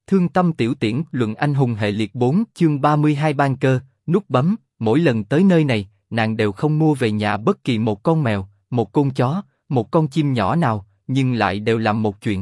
Thương tâm tiểu tiễn luận anh hùng hệ liệt 4 chương 32 ban cơ, nút bấm, mỗi lần tới nơi này, nàng đều không mua về nhà bất kỳ một con mèo, một con chó, một con chim nhỏ nào, nhưng lại đều làm một chuyện.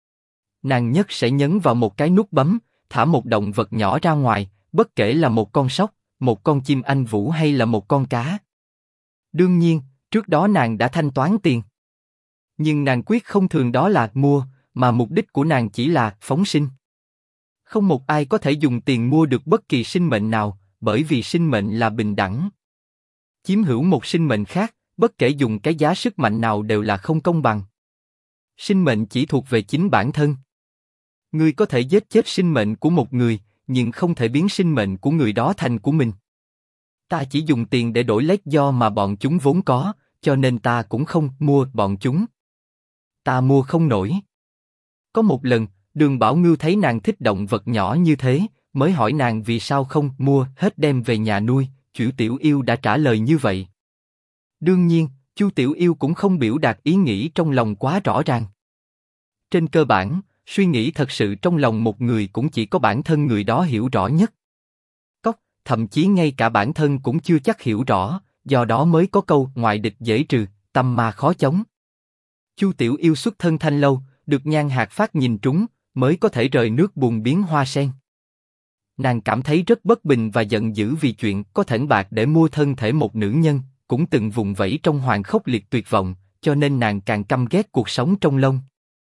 Nàng nhất sẽ nhấn vào một cái nút bấm, thả một động vật nhỏ ra ngoài, bất kể là một con sóc, một con chim anh vũ hay là một con cá. Đương nhiên, trước đó nàng đã thanh toán tiền. Nhưng nàng quyết không thường đó là mua, mà mục đích của nàng chỉ là phóng sinh. Không một ai có thể dùng tiền mua được bất kỳ sinh mệnh nào, bởi vì sinh mệnh là bình đẳng. Chiếm hữu một sinh mệnh khác, bất kể dùng cái giá sức mạnh nào đều là không công bằng. Sinh mệnh chỉ thuộc về chính bản thân. Ngươi có thể giết chết sinh mệnh của một người, nhưng không thể biến sinh mệnh của người đó thành của mình. Ta chỉ dùng tiền để đổi lấy do mà bọn chúng vốn có, cho nên ta cũng không mua bọn chúng. Ta mua không nổi. Có một lần, Đường Bảo Ngưu thấy nàng thích động vật nhỏ như thế, mới hỏi nàng vì sao không mua hết đem về nhà nuôi. Chu Tiểu Yêu đã trả lời như vậy. Đương nhiên, Chu Tiểu Yêu cũng không biểu đạt ý nghĩ trong lòng quá rõ ràng. Trên cơ bản, suy nghĩ thật sự trong lòng một người cũng chỉ có bản thân người đó hiểu rõ nhất. Thậm chí ngay cả bản thân cũng chưa chắc hiểu rõ, do đó mới có câu ngoại địch dễ trừ, tâm ma khó chống. Chu Tiểu Yêu xuất thân Thanh Lâu, được Nhan Hạc Phát nhìn trúng, mới có thể rời nước buồn biến hoa sen. Nàng cảm thấy rất bất bình và giận dữ vì chuyện có thảnh bạc để mua thân thể một nữ nhân, cũng từng vùng vẫy trong hoàn khốc liệt tuyệt vọng, cho nên nàng càng căm ghét cuộc sống trong lông.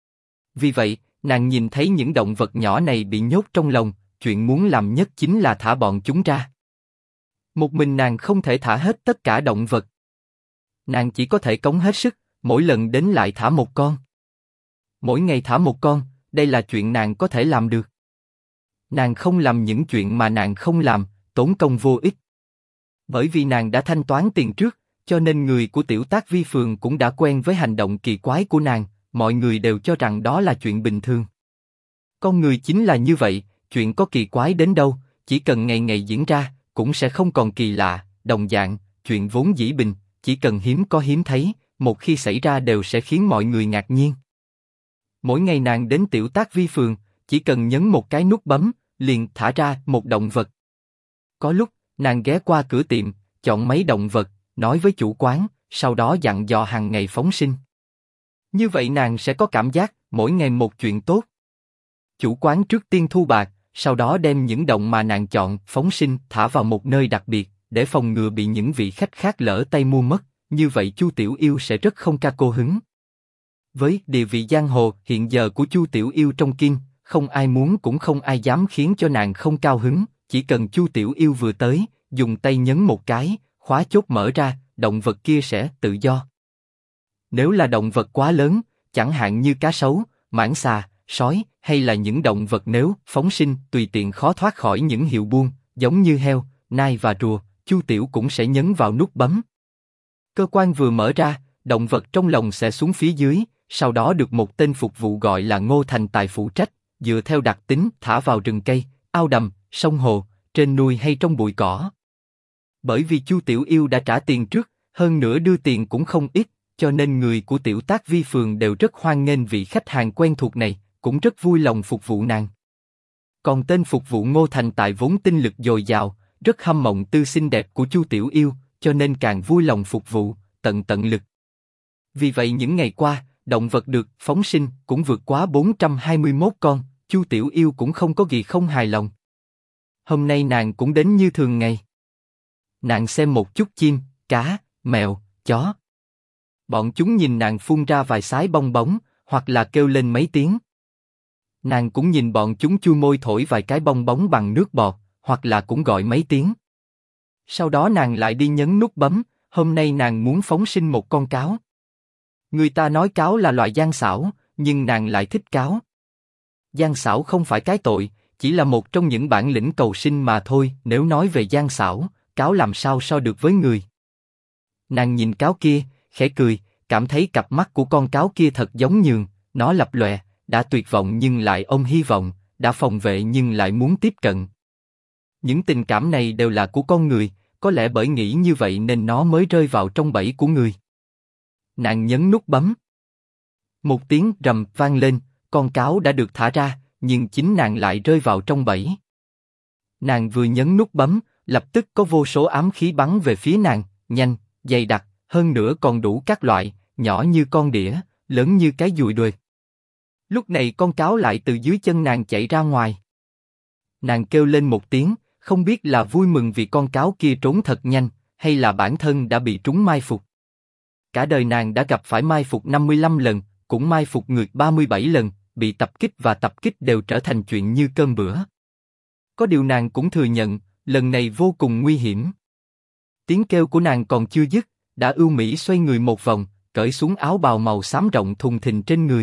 Vì vậy, nàng nhìn thấy những động vật nhỏ này bị nhốt trong lồng, chuyện muốn làm nhất chính là thả bọn chúng ra. Một mình nàng không thể thả hết tất cả động vật. Nàng chỉ có thể cống hết sức, mỗi lần đến lại thả một con. Mỗi ngày thả một con, đây là chuyện nàng có thể làm được. Nàng không làm những chuyện mà nàng không làm, tốn công vô ích. Bởi vì nàng đã thanh toán tiền trước, cho nên người của Tiểu Tác Vi Phường cũng đã quen với hành động kỳ quái của nàng, mọi người đều cho rằng đó là chuyện bình thường. Con người chính là như vậy, chuyện có kỳ quái đến đâu, chỉ cần ngày ngày diễn ra, cũng sẽ không còn kỳ lạ. Đồng dạng, chuyện vốn dĩ bình, chỉ cần hiếm có hiếm thấy, một khi xảy ra đều sẽ khiến mọi người ngạc nhiên. Mỗi ngày nàng đến Tiểu Tác Vi Phường, chỉ cần nhấn một cái nút bấm, liền thả ra một động vật. Có lúc, nàng ghé qua cửa tiệm, chọn mấy động vật, nói với chủ quán, sau đó dặn dò hàng ngày phóng sinh. Như vậy nàng sẽ có cảm giác, mỗi ngày một chuyện tốt. Chủ quán trước tiên thu bạc, sau đó đem những động mà nàng chọn phóng sinh thả vào một nơi đặc biệt, để phòng ngừa bị những vị khách khác lỡ tay mua mất. Như vậy Chu Tiểu Yêu sẽ rất không ca cô hứng. Với địa vị giang hồ hiện giờ của Chu Tiểu Yêu trong kinh, không ai muốn cũng không ai dám khiến cho nàng không cao hứng. Chỉ cần Chu Tiểu Yêu vừa tới, dùng tay nhấn một cái, khóa chốt mở ra, động vật kia sẽ tự do. Nếu là động vật quá lớn, chẳng hạn như cá sấu, mãng xà, sói, hay là những động vật nếu phóng sinh tùy tiện khó thoát khỏi những hiệu buôn, giống như heo, nai và rùa, Chu Tiểu cũng sẽ nhấn vào nút bấm. Cơ quan vừa mở ra, động vật trong lồng sẽ xuống phía dưới, sau đó được một tên phục vụ gọi là Ngô Thành Tài phụ trách, dựa theo đặc tính thả vào rừng cây, ao đầm, sông hồ, trên núi hay trong bụi cỏ. Bởi vì Chu Tiểu Yêu đã trả tiền trước, hơn nữa đưa tiền cũng không ít, cho nên người của Tiểu Tác Vi Phường đều rất hoan nghênh vị khách hàng quen thuộc này, cũng rất vui lòng phục vụ nàng. Còn tên phục vụ Ngô Thành Tài vốn tinh lực dồi dào, rất hâm mộng tư xinh đẹp của Chu Tiểu Yêu, cho nên càng vui lòng phục vụ, tận lực. Vì vậy những ngày qua, động vật được phóng sinh cũng vượt quá 421 con, Chu Tiểu Yêu cũng không có gì không hài lòng. Hôm nay nàng cũng đến như thường ngày. Nàng xem một chút chim, cá, mèo, chó. Bọn chúng nhìn nàng phun ra vài sái bong bóng, hoặc là kêu lên mấy tiếng. Nàng cũng nhìn bọn chúng chui môi thổi vài cái bong bóng bằng nước bọt, hoặc là cũng gọi mấy tiếng. Sau đó nàng lại đi nhấn nút bấm, hôm nay nàng muốn phóng sinh một con cáo. Người ta nói cáo là loài gian xảo, nhưng nàng lại thích cáo. Gian xảo không phải cái tội, chỉ là một trong những bản lĩnh cầu sinh mà thôi. Nếu nói về gian xảo, cáo làm sao so được với người. Nàng nhìn cáo kia, khẽ cười, cảm thấy cặp mắt của con cáo kia thật giống nhường, nó lập lòe, đã tuyệt vọng nhưng lại ôm hy vọng, đã phòng vệ nhưng lại muốn tiếp cận. Những tình cảm này đều là của con người, có lẽ bởi nghĩ như vậy nên nó mới rơi vào trong bẫy của người. Nàng nhấn nút bấm. Một tiếng rầm vang lên, con cáo đã được thả ra, nhưng chính nàng lại rơi vào trong bẫy. Nàng vừa nhấn nút bấm, lập tức có vô số ám khí bắn về phía nàng, nhanh, dày đặc, hơn nữa còn đủ các loại, nhỏ như con đĩa, lớn như cái dùi đuôi. Lúc này con cáo lại từ dưới chân nàng chạy ra ngoài. Nàng kêu lên một tiếng, không biết là vui mừng vì con cáo kia trốn thật nhanh, hay là bản thân đã bị trúng mai phục. Cả đời nàng đã gặp phải mai phục 55 lần, cũng mai phục ngược 37 lần, bị tập kích và tập kích đều trở thành chuyện như cơm bữa. Có điều nàng cũng thừa nhận, lần này vô cùng nguy hiểm. Tiếng kêu của nàng còn chưa dứt, đã ưu mỹ xoay người một vòng, cởi xuống áo bào màu xám rộng thùng thình trên người.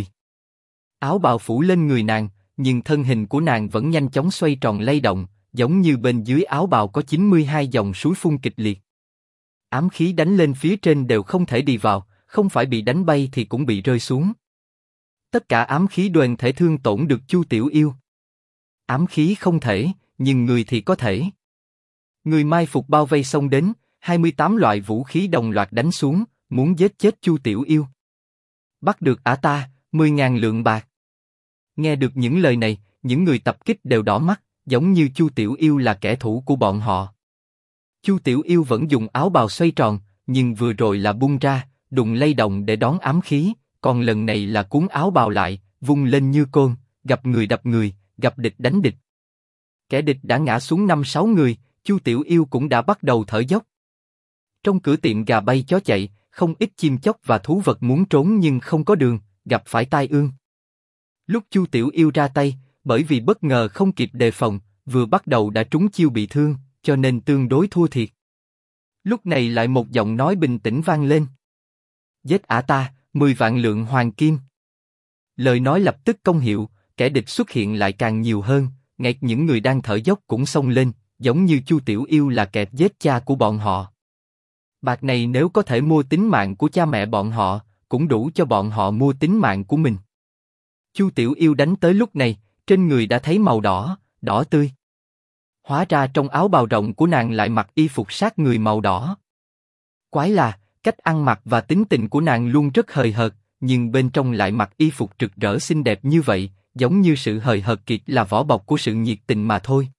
Áo bào phủ lên người nàng, nhưng thân hình của nàng vẫn nhanh chóng xoay tròn lay động, giống như bên dưới áo bào có 92 dòng suối phun kịch liệt. Ám khí đánh lên phía trên đều không thể đi vào, không phải bị đánh bay thì cũng bị rơi xuống. Tất cả ám khí đoàn thể thương tổn được Chu Tiểu Yêu. Ám khí không thể, nhưng người thì có thể. Người mai phục bao vây xông đến, 28 loại vũ khí đồng loạt đánh xuống, muốn giết chết Chu Tiểu Yêu. Bắt được ả ta, 10.000 lượng bạc. Nghe được những lời này, những người tập kích đều đỏ mắt, giống như Chu Tiểu Yêu là kẻ thù của bọn họ. Chu Tiểu Yêu vẫn dùng áo bào xoay tròn, nhưng vừa rồi là bung ra, đụng lay động để đón ám khí, còn lần này là cuốn áo bào lại, vung lên như côn, gặp người đập người, gặp địch đánh địch. Kẻ địch đã ngã xuống 5-6 người, Chu Tiểu Yêu cũng đã bắt đầu thở dốc. Trong cửa tiệm gà bay chó chạy, không ít chim chóc và thú vật muốn trốn nhưng không có đường, gặp phải tai ương. Lúc Chu Tiểu Yêu ra tay, bởi vì bất ngờ không kịp đề phòng, vừa bắt đầu đã trúng chiêu bị thương, cho nên tương đối thua thiệt. Lúc này lại một giọng nói bình tĩnh vang lên. Giết ả ta, 10 vạn lượng hoàng kim. Lời nói lập tức công hiệu, kẻ địch xuất hiện lại càng nhiều hơn, ngay những người đang thở dốc cũng xông lên, giống như Chu Tiểu Yêu là kẻ giết cha của bọn họ. Bạc này nếu có thể mua tính mạng của cha mẹ bọn họ, cũng đủ cho bọn họ mua tính mạng của mình. Chu Tiểu Yêu đánh tới lúc này, trên người đã thấy màu đỏ, đỏ tươi. Hóa ra trong áo bào rộng của nàng lại mặc y phục sát người màu đỏ. Quái là, cách ăn mặc và tính tình của nàng luôn rất hời hợt, nhưng bên trong lại mặc y phục rực rỡ xinh đẹp như vậy, giống như sự hời hợt kiệt là vỏ bọc của sự nhiệt tình mà thôi.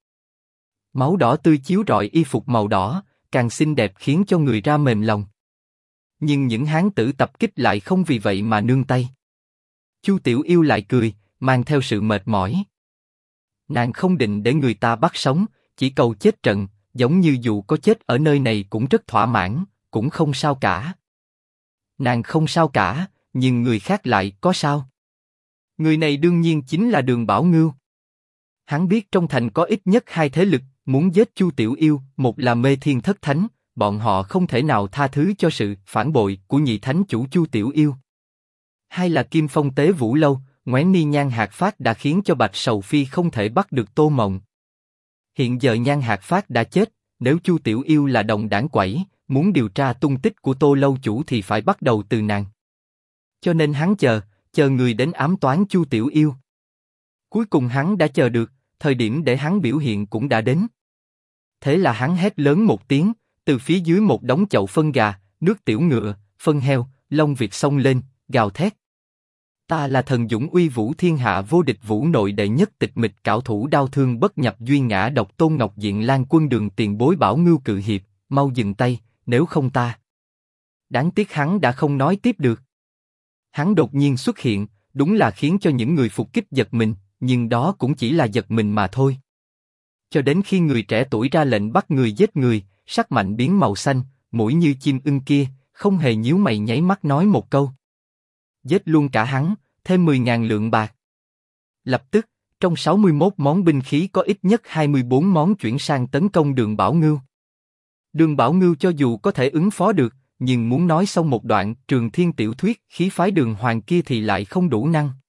Máu đỏ tươi chiếu rọi y phục màu đỏ, càng xinh đẹp khiến cho người ra mềm lòng. Nhưng những hán tử tập kích lại không vì vậy mà nương tay. Chu Tiểu Yêu lại cười, mang theo sự mệt mỏi. Nàng không định để người ta bắt sống, chỉ cầu chết trận, giống như dù có chết ở nơi này cũng rất thỏa mãn, cũng không sao cả. Nàng không sao cả, nhưng người khác lại có sao? Người này đương nhiên chính là Đường Bảo Ngưu. Hắn biết trong thành có ít nhất 2 thế lực muốn giết Chu Tiểu Yêu, một là Mê Thiên Thất Thánh, bọn họ không thể nào tha thứ cho sự phản bội của nhị thánh chủ Chu Tiểu Yêu. Hai là Kim Phong Tế Vũ Lâu, Ngoén Ni Nhan Hạc Phát đã khiến cho Bạch Sầu Phi không thể bắt được Tô Mộng. Hiện giờ Nhan Hạc Phát đã chết, nếu Chu Tiểu Yêu là đồng đảng quẩy, muốn điều tra tung tích của Tô Lâu chủ thì phải bắt đầu từ nàng. Cho nên hắn chờ người đến ám toán Chu Tiểu Yêu. Cuối cùng hắn đã chờ được, thời điểm để hắn biểu hiện cũng đã đến. Thế là hắn hét lớn một tiếng, từ phía dưới một đống chậu phân gà, nước tiểu ngựa, phân heo, lông vịt xông lên, gào thét. Ta là thần dũng uy vũ thiên hạ vô địch vũ nội đệ nhất tịch mịch cảo thủ đao thương bất nhập duy ngã độc Tôn Ngọc Diện Lan Quân Đường tiền bối Bảo Ngưu cự hiệp, mau dừng tay, nếu không ta. Đáng tiếc hắn đã không nói tiếp được. Hắn đột nhiên xuất hiện, đúng là khiến cho những người phục kích giật mình, nhưng đó cũng chỉ là giật mình mà thôi. Cho đến khi người trẻ tuổi ra lệnh bắt người giết người, sắc mạnh biến màu xanh, mũi như chim ưng kia, không hề nhíu mày nháy mắt nói một câu. Giết luôn cả hắn, thêm 10.000 lượng bạc. Lập tức, trong 61 món binh khí có ít nhất 24 món chuyển sang tấn công Đường Bảo Ngưu. Đường Bảo Ngưu cho dù có thể ứng phó được, nhưng muốn nói xong một đoạn Trường Thiên tiểu thuyết khí phái Đường Hoàng kia thì lại không đủ năng.